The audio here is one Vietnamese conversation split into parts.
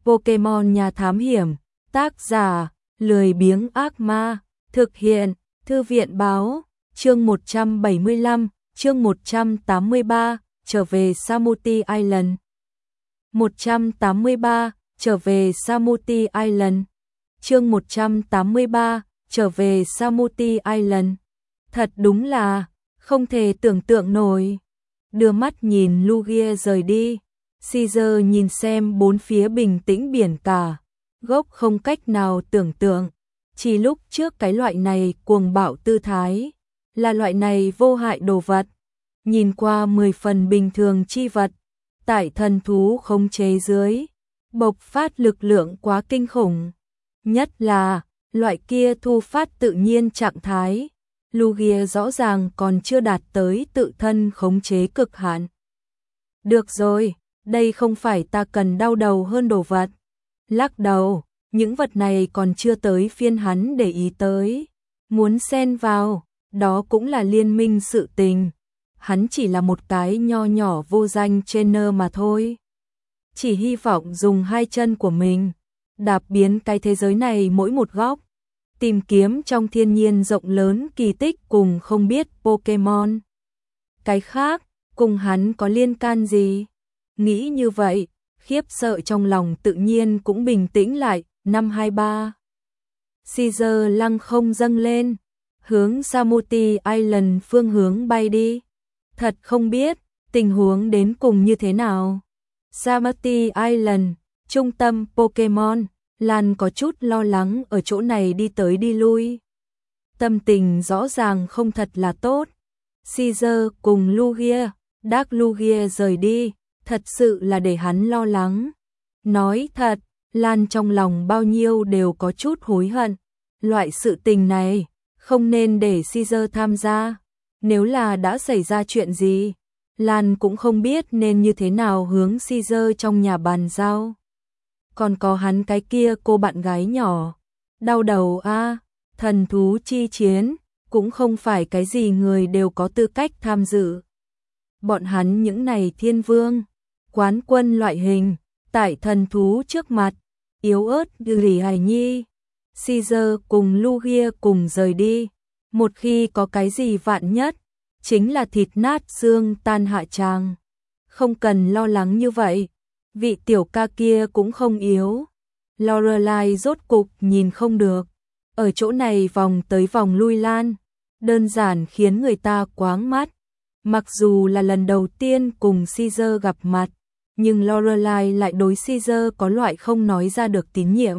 Pokemon nhà thám hiểm, tác giả, lười biếng ác ma, thực hiện, thư viện báo, chương 175, chương 183, trở về Samuti Island. 183, trở về Samuti Island. Chương 183, trở về Samuti Island. Thật đúng là, không thể tưởng tượng nổi. Đưa mắt nhìn Lugia rời đi, Caesar nhìn xem bốn phía bình tĩnh biển cả, gốc không cách nào tưởng tượng. Chỉ lúc trước cái loại này cuồng bạo tư thái, là loại này vô hại đồ vật, nhìn qua 10 phần bình thường chi vật, tại thần thú khống chế dưới, bộc phát lực lượng quá kinh khủng. Nhất là, loại kia thu phát tự nhiên trạng thái, Lugia rõ ràng còn chưa đạt tới tự thân khống chế cực hạn. Được rồi, đây không phải ta cần đau đầu hơn đồ vật. Lắc đầu, những vật này còn chưa tới phiên hắn để ý tới. Muốn xen vào, đó cũng là liên minh sự tình. Hắn chỉ là một cái nho nhỏ vô danh trainer mà thôi. Chỉ hy vọng dùng hai chân của mình, đạp biến cái thế giới này mỗi một góc. Tìm kiếm trong thiên nhiên rộng lớn kỳ tích cùng không biết Pokemon. Cái khác, cùng hắn có liên can gì? Nghĩ như vậy, khiếp sợ trong lòng tự nhiên cũng bình tĩnh lại. 523 Caesar lăng không dâng lên, hướng Samuti Island phương hướng bay đi. Thật không biết, tình huống đến cùng như thế nào. Samuti Island, trung tâm Pokemon. Lan có chút lo lắng ở chỗ này đi tới đi lui. Tâm tình rõ ràng không thật là tốt. Caesar cùng Lugia, Dark Lugia rời đi, thật sự là để hắn lo lắng. Nói thật, Lan trong lòng bao nhiêu đều có chút hối hận. Loại sự tình này, không nên để Caesar tham gia. Nếu là đã xảy ra chuyện gì, Lan cũng không biết nên như thế nào hướng Caesar trong nhà bàn giao. Còn có hắn cái kia cô bạn gái nhỏ. Đau đầu a, thần thú chi chiến, cũng không phải cái gì người đều có tư cách tham dự. Bọn hắn những này thiên vương, quán quân loại hình, tại thần thú trước mặt, yếu ớt lì hài nhi. Caesar cùng Lugia cùng rời đi. Một khi có cái gì vạn nhất, chính là thịt nát xương tan hạ tràng. Không cần lo lắng như vậy. Vị tiểu ca kia cũng không yếu. Lorelai rốt cục nhìn không được. Ở chỗ này vòng tới vòng lui Lan, đơn giản khiến người ta quáng mắt. Mặc dù là lần đầu tiên cùng Caesar gặp mặt, nhưng Lorelai lại đối Caesar có loại không nói ra được tín nhiệm.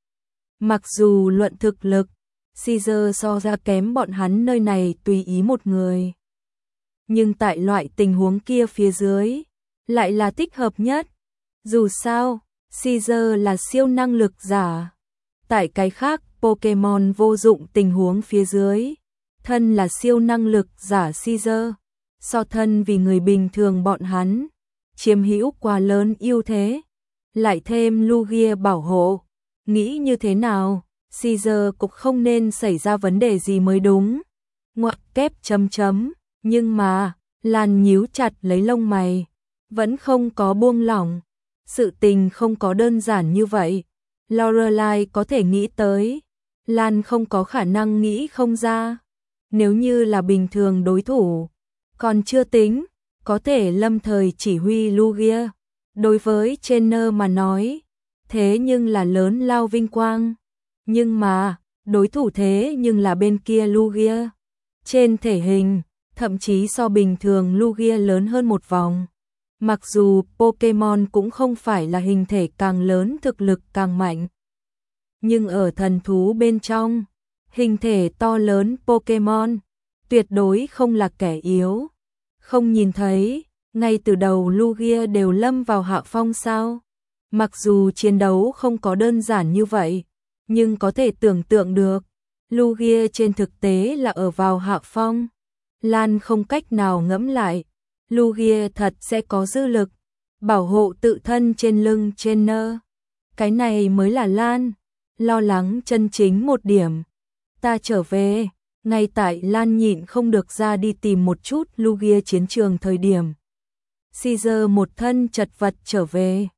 Mặc dù luận thực lực, Caesar so ra kém bọn hắn nơi này tùy ý một người. Nhưng tại loại tình huống kia phía dưới, lại là thích hợp nhất. Dù sao, Caesar là siêu năng lực giả. Tại cái khác Pokemon vô dụng tình huống phía dưới, thân là siêu năng lực giả Caesar, so thân vì người bình thường bọn hắn, chiếm hữu quá lớn ưu thế. Lại thêm Lugia bảo hộ, nghĩ như thế nào, Caesar cũng không nên xảy ra vấn đề gì mới đúng. Ngoặc kép chấm chấm, nhưng mà, Lan nhíu chặt lấy lông mày, vẫn không có buông lỏng. Sự tình không có đơn giản như vậy. Lorelai có thể nghĩ tới, Lan không có khả năng nghĩ không ra. Nếu như là bình thường đối thủ, còn chưa tính, có thể lâm thời chỉ huy Lugia. Đối với trainer mà nói, thế nhưng là lớn lao vinh quang. Nhưng mà, đối thủ thế nhưng là bên kia Lugia. Trên thể hình, thậm chí so bình thường Lugia lớn hơn một vòng. Mặc dù Pokemon cũng không phải là hình thể càng lớn thực lực càng mạnh. Nhưng ở thần thú bên trong, hình thể to lớn Pokemon tuyệt đối không là kẻ yếu. Không nhìn thấy, ngay từ đầu Lugia đều lâm vào hạ phong sao. Mặc dù chiến đấu không có đơn giản như vậy, nhưng có thể tưởng tượng được, Lugia trên thực tế là ở vào hạ phong. Lan không cách nào ngẫm lại. Lugia thật sẽ có dư lực, bảo hộ tự thân trên lưng trainer. Cái này mới là Lan, lo lắng chân chính một điểm. Ta trở về, ngay tại Lan nhịn không được ra đi tìm một chút Lugia chiến trường thời điểm. Caesar một thân chật vật trở về.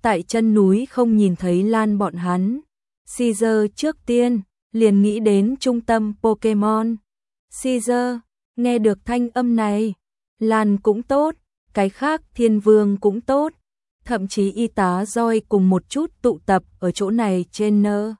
tại chân núi không nhìn thấy Lan bọn hắn. Caesar trước tiên liền nghĩ đến trung tâm Pokemon. Caesar nghe được thanh âm này, Lan cũng tốt, cái khác Thiên Vương cũng tốt, thậm chí y tá Joy cùng một chút tụ tập ở chỗ này trên nơ.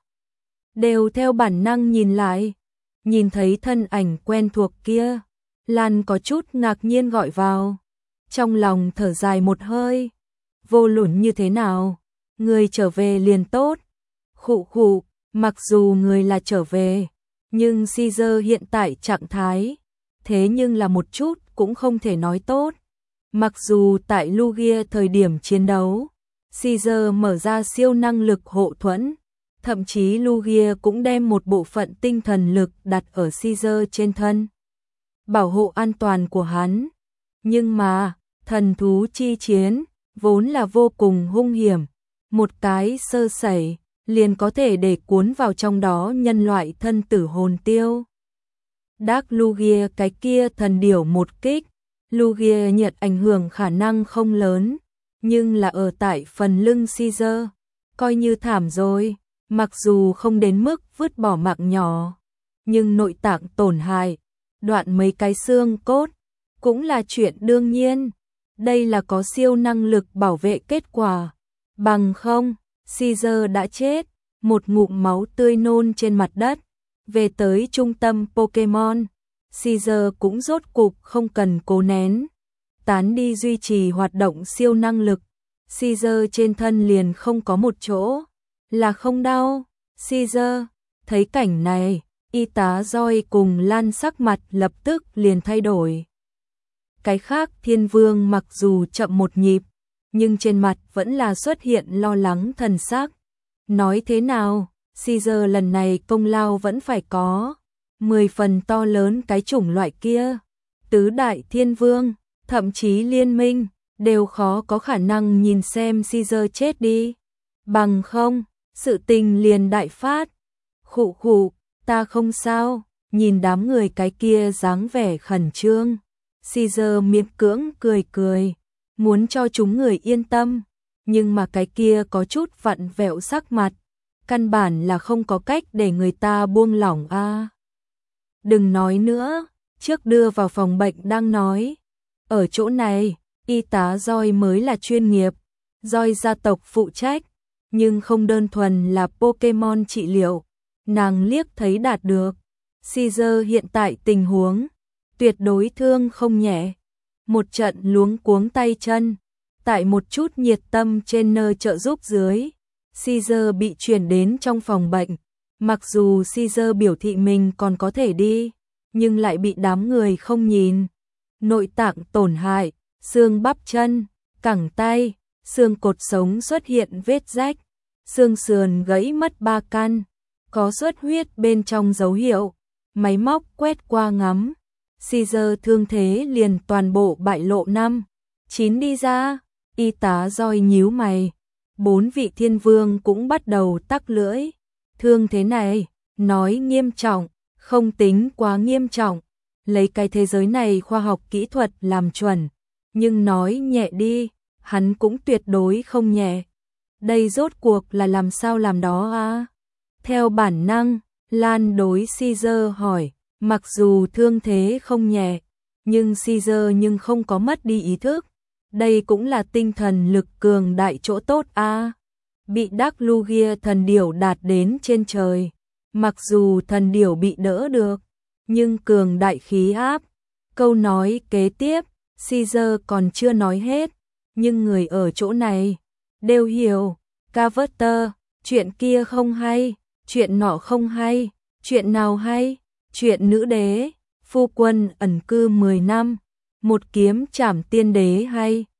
Đều theo bản năng nhìn lại, nhìn thấy thân ảnh quen thuộc kia, Lan có chút ngạc nhiên gọi vào. Trong lòng thở dài một hơi, vô luận như thế nào, người trở về liền tốt. Khụ khụ, mặc dù người là trở về, nhưng Caesar hiện tại trạng thái, thế nhưng là một chút cũng không thể nói tốt. Mặc dù tại Lugia thời điểm chiến đấu, Caesar mở ra siêu năng lực hộ thuẫn, thậm chí Lugia cũng đem một bộ phận tinh thần lực đặt ở Caesar trên thân, bảo hộ an toàn của hắn. Nhưng mà, thần thú chi chiến, vốn là vô cùng hung hiểm, một cái sơ sẩy, liền có thể để cuốn vào trong đó nhân loại thân tử hồn tiêu. Dark Lugia cái kia thần điểu một kích, Lugia nhận ảnh hưởng khả năng không lớn, nhưng là ở tại phần lưng Caesar, coi như thảm rồi, mặc dù không đến mức vứt bỏ mạng nhỏ, nhưng nội tạng tổn hại, đoạn mấy cái xương cốt, cũng là chuyện đương nhiên. Đây là có siêu năng lực bảo vệ kết quả, bằng không, Caesar đã chết, một ngụm máu tươi nôn trên mặt đất. Về tới trung tâm Pokemon, Caesar cũng rốt cục không cần cố nén, tán đi duy trì hoạt động siêu năng lực. Caesar trên thân liền không có một chỗ là không đau. Caesar thấy cảnh này, y tá Joy cùng Lan sắc mặt lập tức liền thay đổi. Cái khác Thiên Vương mặc dù chậm một nhịp, nhưng trên mặt vẫn là xuất hiện lo lắng thần sắc. Nói thế nào, Caesar lần này công lao vẫn phải có, 10 phần to lớn cái chủng loại kia. Tứ đại Thiên Vương, thậm chí liên minh, đều khó có khả năng nhìn xem Caesar chết đi. Bằng không, sự tình liền đại phát. Khụ khụ, ta không sao, nhìn đám người cái kia dáng vẻ khẩn trương. Caesar miễn cưỡng cười cười, muốn cho chúng người yên tâm, nhưng mà cái kia có chút vặn vẹo sắc mặt, căn bản là không có cách để người ta buông lỏng a. Đừng nói nữa, trước đưa vào phòng bệnh đang nói. Ở chỗ này, y tá Joy mới là chuyên nghiệp, Joy gia tộc phụ trách, nhưng không đơn thuần là Pokemon trị liệu, nàng liếc thấy đạt được. Caesar hiện tại tình huống tuyệt đối thương không nhẹ, một trận luống cuống tay chân, tại một chút nhiệt tâm trên nơi trợ giúp dưới, Caesar bị chuyển đến trong phòng bệnh. Mặc dù Caesar biểu thị mình còn có thể đi, nhưng lại bị đám người không nhìn. Nội tạng tổn hại, xương bắp chân, cẳng tay, xương cột sống xuất hiện vết rách, xương sườn gãy mất 3 căn, có xuất huyết bên trong dấu hiệu, máy móc quét qua ngắm. Caesar thương thế liền toàn bộ bại lộ 5-9 đi ra. Y tá Joy nhíu mày, 4 vị Thiên Vương cũng bắt đầu tắc lưỡi. Thương thế này, nói nghiêm trọng, không tính quá nghiêm trọng, lấy cái thế giới này khoa học kỹ thuật làm chuẩn, nhưng nói nhẹ đi, hắn cũng tuyệt đối không nhẹ. Đây rốt cuộc là làm sao làm đó à? Theo bản năng, Lan đối Caesar hỏi, mặc dù thương thế không nhẹ, nhưng Caesar nhưng không có mất đi ý thức. Đây cũng là tinh thần lực cường đại chỗ tốt a. Bị Dark Lugia thần điểu đạt đến trên trời, mặc dù thần điểu bị đỡ được, nhưng cường đại khí áp. Câu nói kế tiếp, Caesar còn chưa nói hết, nhưng người ở chỗ này đều hiểu. Carver, chuyện kia không hay, chuyện nọ không hay, chuyện nào hay? Chuyện nữ đế, phu quân ẩn cư 10 năm, một kiếm trảm tiên đế hay?